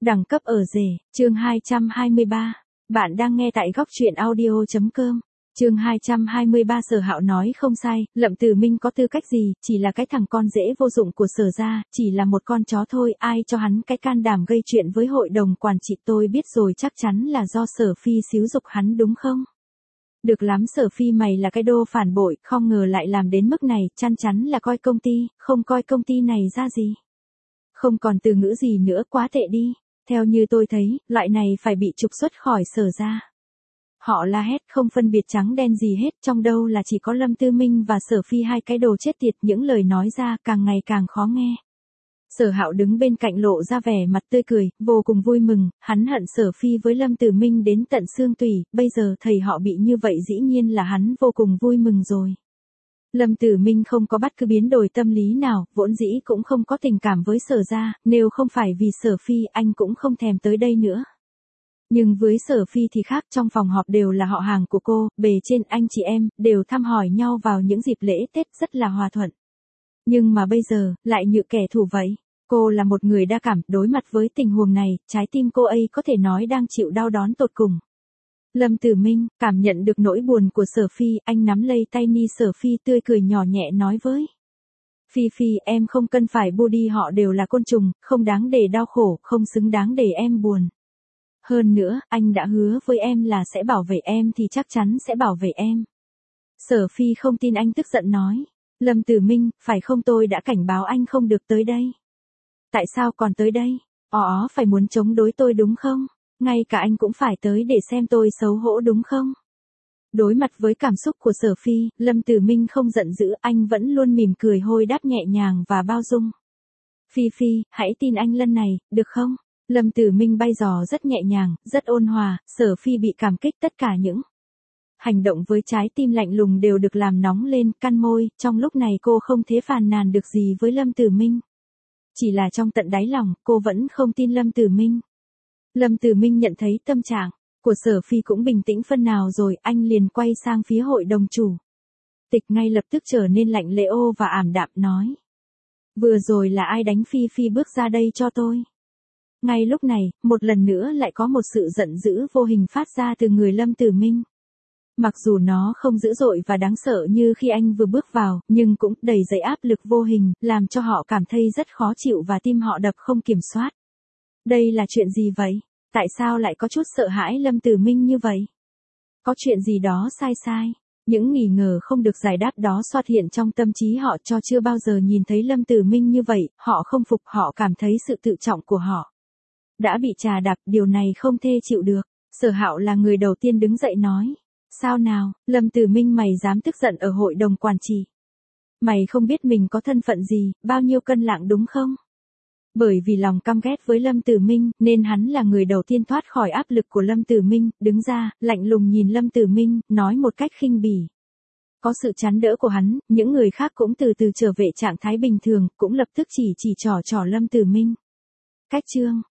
Đẳng cấp ở rể, chương 223. Bạn đang nghe tại góc truyện audio.com. Chương 223. Sở Hạo nói không sai, Lâm Tử Minh có tư cách gì, chỉ là cái thằng con dễ vô dụng của Sở gia, chỉ là một con chó thôi, ai cho hắn cái can đảm gây chuyện với hội đồng quản trị. Tôi biết rồi, chắc chắn là do Sở Phi xúi giục hắn đúng không? Được lắm Sở Phi, mày là cái đô phản bội, không ngờ lại làm đến mức này, chăn chắn là coi công ty, không coi công ty này ra gì. Không còn từ ngữ gì nữa, quá tệ đi. Theo như tôi thấy, loại này phải bị trục xuất khỏi Sở gia. Họ la hét không phân biệt trắng đen gì hết, trong đâu là chỉ có Lâm Tư Minh và Sở Phi, hai cái đồ chết tiệt. Những lời nói ra càng ngày càng khó nghe. Sở Hạo đứng bên cạnh lộ ra vẻ mặt tươi cười, vô cùng vui mừng, hắn hận Sở Phi với Lâm Tử Minh đến tận xương tủy, bây giờ thầy họ bị như vậy dĩ nhiên là hắn vô cùng vui mừng rồi. Lâm Tử Minh không có bất cứ biến đổi tâm lý nào, vốn dĩ cũng không có tình cảm với Sở gia, nếu không phải vì Sở Phi anh cũng không thèm tới đây nữa. Nhưng với Sở Phi thì khác, trong phòng họp đều là họ hàng của cô, bề trên anh chị em, đều thăm hỏi nhau vào những dịp lễ Tết rất là hòa thuận. Nhưng mà bây giờ, lại như kẻ thù vậy. Cô là một người đa cảm, đối mặt với tình huống này, trái tim cô ấy có thể nói đang chịu đau đớn tột cùng. Lâm Tử Minh, cảm nhận được nỗi buồn của Sở Phi, anh nắm lấy tay ni Sở Phi tươi cười nhỏ nhẹ nói với. Phi Phi, em không cần phải bu đi, họ đều là côn trùng, không đáng để đau khổ, không xứng đáng để em buồn. Hơn nữa, anh đã hứa với em là sẽ bảo vệ em thì chắc chắn sẽ bảo vệ em. Sở Phi không tin anh, tức giận nói. Lâm Tử Minh, phải không, tôi đã cảnh báo anh không được tới đây. Tại sao còn tới đây? Phải muốn chống đối tôi đúng không? Ngay cả anh cũng phải tới để xem tôi xấu hổ đúng không? Đối mặt với cảm xúc của Sở Phi, Lâm Tử Minh không giận dữ, anh vẫn luôn mỉm cười hôi đáp nhẹ nhàng và bao dung. Phi Phi, hãy tin anh lần này, được không? Lâm Tử Minh bay dò rất nhẹ nhàng, rất ôn hòa, Sở Phi bị cảm kích, tất cả những hành động với trái tim lạnh lùng đều được làm nóng lên, căn môi, trong lúc này cô không thể phàn nàn được gì với Lâm Tử Minh. Chỉ là trong tận đáy lòng, cô vẫn không tin Lâm Tử Minh. Lâm Tử Minh nhận thấy tâm trạng của Sở Phi cũng bình tĩnh phân nào rồi, anh liền quay sang phía hội đồng chủ tịch, ngay lập tức trở nên lạnh lẽo và ảm đạm nói. Vừa rồi là ai đánh Phi Phi bước ra đây cho tôi? Ngay lúc này, một lần nữa lại có một sự giận dữ vô hình phát ra từ người Lâm Tử Minh. Mặc dù nó không dữ dội và đáng sợ như khi anh vừa bước vào, nhưng cũng đầy dẫy áp lực vô hình, làm cho họ cảm thấy rất khó chịu và tim họ đập không kiểm soát. Đây là chuyện gì vậy? Tại sao lại có chút sợ hãi Lâm Tử Minh như vậy? Có chuyện gì đó sai sai? Những nghi ngờ không được giải đáp đó xuất hiện trong tâm trí họ, cho chưa bao giờ nhìn thấy Lâm Tử Minh như vậy, họ không phục, họ cảm thấy sự tự trọng của họ đã bị trà đạp, điều này không thể chịu được. Sở Hạo là người đầu tiên đứng dậy nói. Sao nào, Lâm Tử Minh, mày dám tức giận ở hội đồng quản trị? Mày không biết mình có thân phận gì, bao nhiêu cân nặng đúng không? Bởi vì lòng căm ghét với Lâm Tử Minh, nên hắn là người đầu tiên thoát khỏi áp lực của Lâm Tử Minh, đứng ra, lạnh lùng nhìn Lâm Tử Minh, nói một cách khinh bỉ. Có sự chắn đỡ của hắn, những người khác cũng từ từ trở về trạng thái bình thường, cũng lập tức chỉ trỏ Lâm Tử Minh. Cách chương